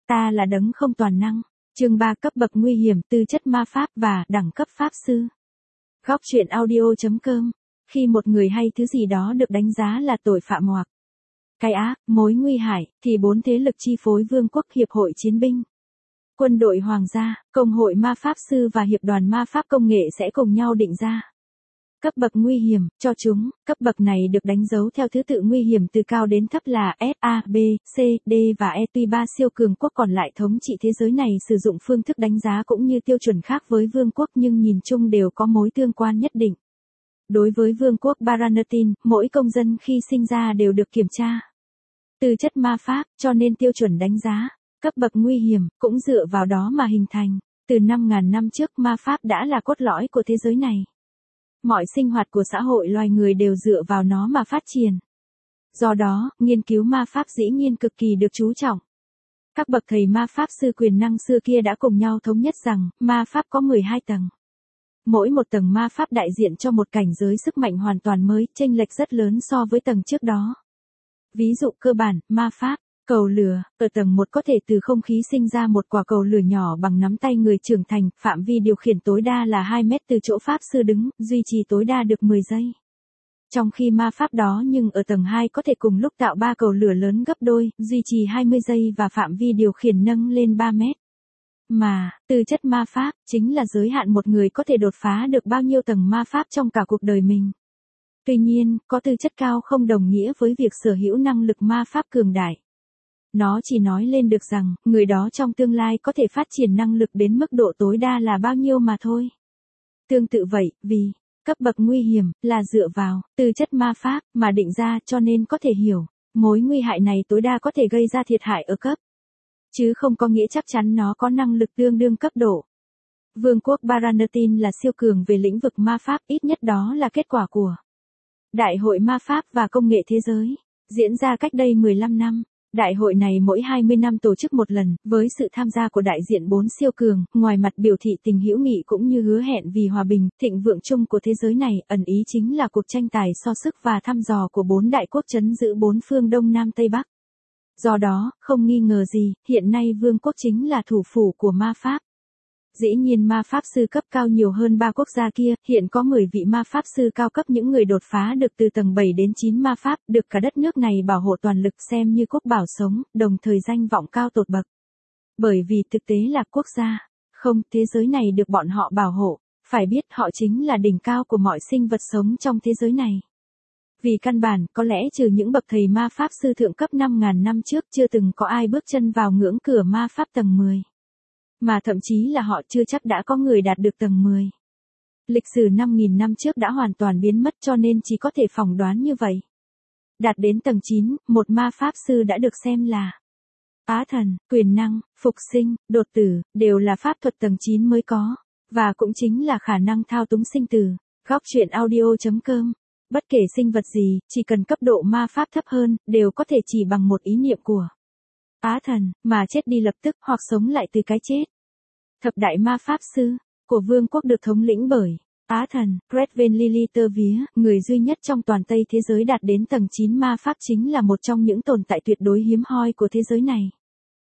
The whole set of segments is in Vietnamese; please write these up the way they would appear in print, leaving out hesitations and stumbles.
Ta là đấng không toàn năng. Chương 3 cấp bậc nguy hiểm, tư chất ma pháp và đẳng cấp pháp sư. Góc truyện audio.com. Khi một người hay thứ gì đó được đánh giá là tội phạm hoặc cái ác, mối nguy hại, thì 4 thế lực chi phối vương quốc, hiệp hội chiến binh, quân đội hoàng gia, công hội ma pháp sư và hiệp đoàn ma pháp công nghệ sẽ cùng nhau định ra cấp bậc nguy hiểm cho chúng. Cấp bậc này được đánh dấu theo thứ tự nguy hiểm từ cao đến thấp là S, A, B, C, D và E. Tuy 3 siêu cường quốc còn lại thống trị thế giới này sử dụng phương thức đánh giá cũng như tiêu chuẩn khác với vương quốc, nhưng nhìn chung đều có mối tương quan nhất định. Đối với vương quốc Baranathin, mỗi công dân khi sinh ra đều được kiểm tra tư chất ma pháp, cho nên tiêu chuẩn đánh giá cấp bậc nguy hiểm cũng dựa vào đó mà hình thành. Từ 5.000 năm trước, ma pháp đã là cốt lõi của thế giới này. Mọi sinh hoạt của xã hội loài người đều dựa vào nó mà phát triển. Do đó, nghiên cứu ma pháp dĩ nhiên cực kỳ được chú trọng. Các bậc thầy ma pháp sư quyền năng xưa kia đã cùng nhau thống nhất rằng, ma pháp có 12 tầng. Mỗi một tầng ma pháp đại diện cho một cảnh giới sức mạnh hoàn toàn mới, chênh lệch rất lớn so với tầng trước đó. Ví dụ cơ bản, ma pháp cầu lửa, ở tầng 1 có thể từ không khí sinh ra một quả cầu lửa nhỏ bằng nắm tay người trưởng thành, phạm vi điều khiển tối đa là 2 mét từ chỗ pháp sư đứng, duy trì tối đa được 10 giây. Trong khi ma pháp đó nhưng ở tầng 2 có thể cùng lúc tạo 3 cầu lửa lớn gấp đôi, duy trì 20 giây và phạm vi điều khiển nâng lên 3 mét. Mà, tư chất ma pháp, chính là giới hạn một người có thể đột phá được bao nhiêu tầng ma pháp trong cả cuộc đời mình. Tuy nhiên, có tư chất cao không đồng nghĩa với việc sở hữu năng lực ma pháp cường đại. Nó chỉ nói lên được rằng, người đó trong tương lai có thể phát triển năng lực đến mức độ tối đa là bao nhiêu mà thôi. Tương tự vậy, vì cấp bậc nguy hiểm là dựa vào tư chất ma pháp mà định ra, cho nên có thể hiểu, mối nguy hại này tối đa có thể gây ra thiệt hại ở cấp, chứ không có nghĩa chắc chắn nó có năng lực tương đương cấp độ. Vương quốc Baranathin là siêu cường về lĩnh vực ma pháp, ít nhất đó là kết quả của Đại hội Ma pháp và Công nghệ Thế giới, diễn ra cách đây 15 năm. Đại hội này mỗi 20 năm tổ chức một lần, với sự tham gia của đại diện 4 siêu cường, ngoài mặt biểu thị tình hữu nghị cũng như hứa hẹn vì hòa bình, thịnh vượng chung của thế giới này, ẩn ý chính là cuộc tranh tài so sức và thăm dò của 4 đại quốc trấn giữ 4 phương Đông Nam Tây Bắc. Do đó, không nghi ngờ gì, hiện nay vương quốc chính là thủ phủ của ma pháp. Dĩ nhiên ma pháp sư cấp cao nhiều hơn 3 quốc gia kia, hiện có 10 vị ma pháp sư cao cấp, những người đột phá được từ tầng 7 đến 9 ma pháp, được cả đất nước này bảo hộ toàn lực xem như quốc bảo sống, đồng thời danh vọng cao tột bậc. Bởi vì thực tế là quốc gia, không, thế giới này được bọn họ bảo hộ, phải biết họ chính là đỉnh cao của mọi sinh vật sống trong thế giới này. Vì căn bản, có lẽ trừ những bậc thầy ma pháp sư thượng cấp 5.000 năm trước chưa từng có ai bước chân vào ngưỡng cửa ma pháp tầng 10. Mà thậm chí là họ chưa chắc đã có người đạt được tầng 10. Lịch sử 5.000 năm trước đã hoàn toàn biến mất, cho nên chỉ có thể phỏng đoán như vậy. Đạt đến tầng 9, một ma pháp sư đã được xem là á thần, quyền năng, phục sinh, đột tử, đều là pháp thuật tầng 9 mới có, và cũng chính là khả năng thao túng sinh tử. Góc truyện audio.com. Bất kể sinh vật gì, chỉ cần cấp độ ma pháp thấp hơn, đều có thể chỉ bằng một ý niệm của á thần, mà chết đi lập tức hoặc sống lại từ cái chết. Thập đại ma pháp sư của vương quốc được thống lĩnh bởi á thần, Redven Liliter Vía, người duy nhất trong toàn Tây thế giới đạt đến tầng 9 ma pháp, chính là một trong những tồn tại tuyệt đối hiếm hoi của thế giới này.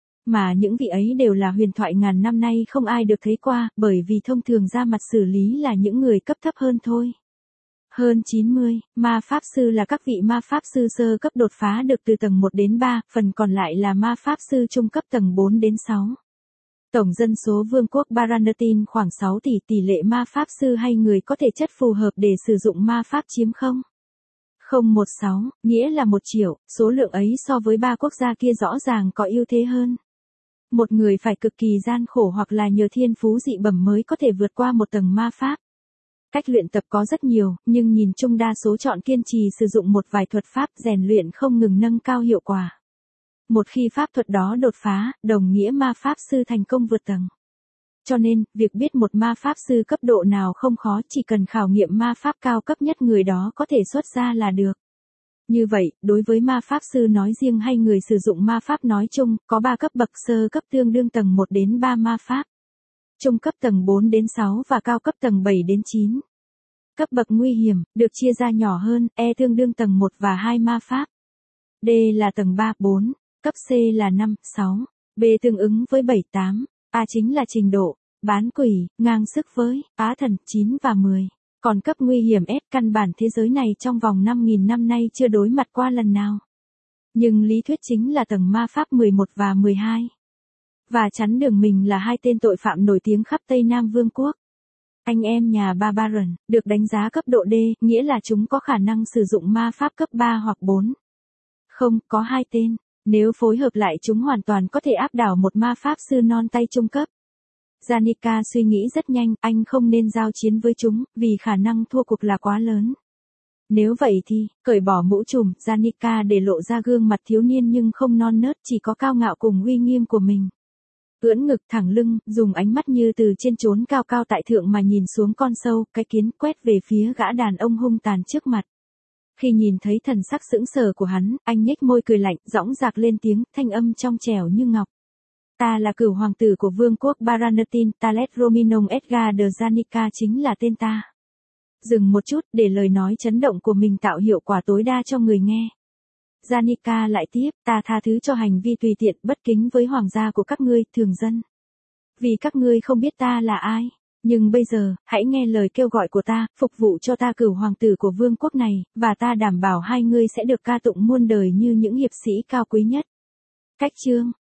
Mà những vị ấy đều là huyền thoại ngàn năm nay không ai được thấy qua, bởi vì thông thường ra mặt xử lý là những người cấp thấp hơn thôi. Hơn 90, ma pháp sư là các vị ma pháp sư sơ cấp đột phá được từ tầng 1 đến 3, phần còn lại là ma pháp sư trung cấp tầng 4 đến 6. Tổng dân số vương quốc Baranathin khoảng 6 tỷ lệ ma pháp sư hay người có thể chất phù hợp để sử dụng ma pháp chiếm 0,016, nghĩa là 1 triệu, số lượng ấy so với 3 quốc gia kia rõ ràng có ưu thế hơn. Một người phải cực kỳ gian khổ hoặc là nhờ thiên phú dị bẩm mới có thể vượt qua một tầng ma pháp. Cách luyện tập có rất nhiều, nhưng nhìn chung đa số chọn kiên trì sử dụng một vài thuật pháp rèn luyện không ngừng nâng cao hiệu quả. Một khi pháp thuật đó đột phá, đồng nghĩa ma pháp sư thành công vượt tầng. Cho nên, việc biết một ma pháp sư cấp độ nào không khó, chỉ cần khảo nghiệm ma pháp cao cấp nhất người đó có thể xuất ra là được. Như vậy, đối với ma pháp sư nói riêng hay người sử dụng ma pháp nói chung, có 3 cấp bậc: sơ cấp tương đương tầng 1 đến 3 ma pháp, trung cấp tầng 4 đến 6 và cao cấp tầng 7 đến 9. Cấp bậc nguy hiểm, được chia ra nhỏ hơn, E tương đương tầng 1 và 2 ma pháp. D là tầng 3, 4, cấp C là 5, 6. B tương ứng với 7-8. A chính là trình độ, bán quỷ, ngang sức với, Á thần, 9 và 10. Còn cấp nguy hiểm S căn bản thế giới này trong vòng 5.000 năm nay chưa đối mặt qua lần nào. Nhưng lý thuyết chính là tầng ma pháp 11 và 12. Và chắn đường mình là hai tên tội phạm nổi tiếng khắp Tây Nam Vương quốc. Anh em nhà Barbarian, được đánh giá cấp độ D, nghĩa là chúng có khả năng sử dụng ma pháp cấp 3 hoặc 4. Không, có hai tên. Nếu phối hợp lại chúng hoàn toàn có thể áp đảo một ma pháp sư non tay trung cấp. Janica suy nghĩ rất nhanh, anh không nên giao chiến với chúng, vì khả năng thua cuộc là quá lớn. Nếu vậy thì, cởi bỏ mũ trùm, Janica để lộ ra gương mặt thiếu niên nhưng không non nớt, chỉ có cao ngạo cùng uy nghiêm của mình. Ưỡn ngực thẳng lưng, dùng ánh mắt như từ trên chốn cao cao tại thượng mà nhìn xuống con sâu, cái kiến quét về phía gã đàn ông hung tàn trước mặt. Khi nhìn thấy thần sắc sững sờ của hắn, anh nhếch môi cười lạnh, dõng dạc lên tiếng, thanh âm trong trẻo như ngọc. Ta là cửu hoàng tử của vương quốc Baranatin, Talet Rominong Edgar de Janica chính là tên ta. Dừng một chút, để lời nói chấn động của mình tạo hiệu quả tối đa cho người nghe. Janica lại tiếp, ta tha thứ cho hành vi tùy tiện bất kính với hoàng gia của các ngươi, thường dân. Vì các ngươi không biết ta là ai. Nhưng bây giờ, hãy nghe lời kêu gọi của ta, phục vụ cho ta cửu hoàng tử của vương quốc này, và ta đảm bảo hai ngươi sẽ được ca tụng muôn đời như những hiệp sĩ cao quý nhất. Cách chương